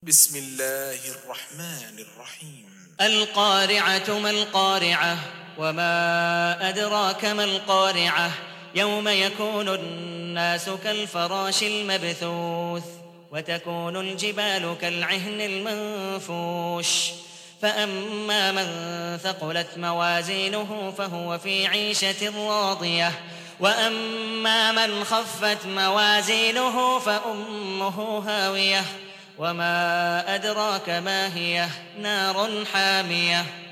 بسم الله الرحمن الرحيم. القارعة ما القارعة وما أدراك ما القارعة يوم يكون الناس كالفراش المبثوث وتكون الجبال كالعهن المنفوش فأما من ثقلت موازينه فهو في عيشة راضية وأما من خفت موازينه فأمه هاوية وما أدراك ما هي نار حامية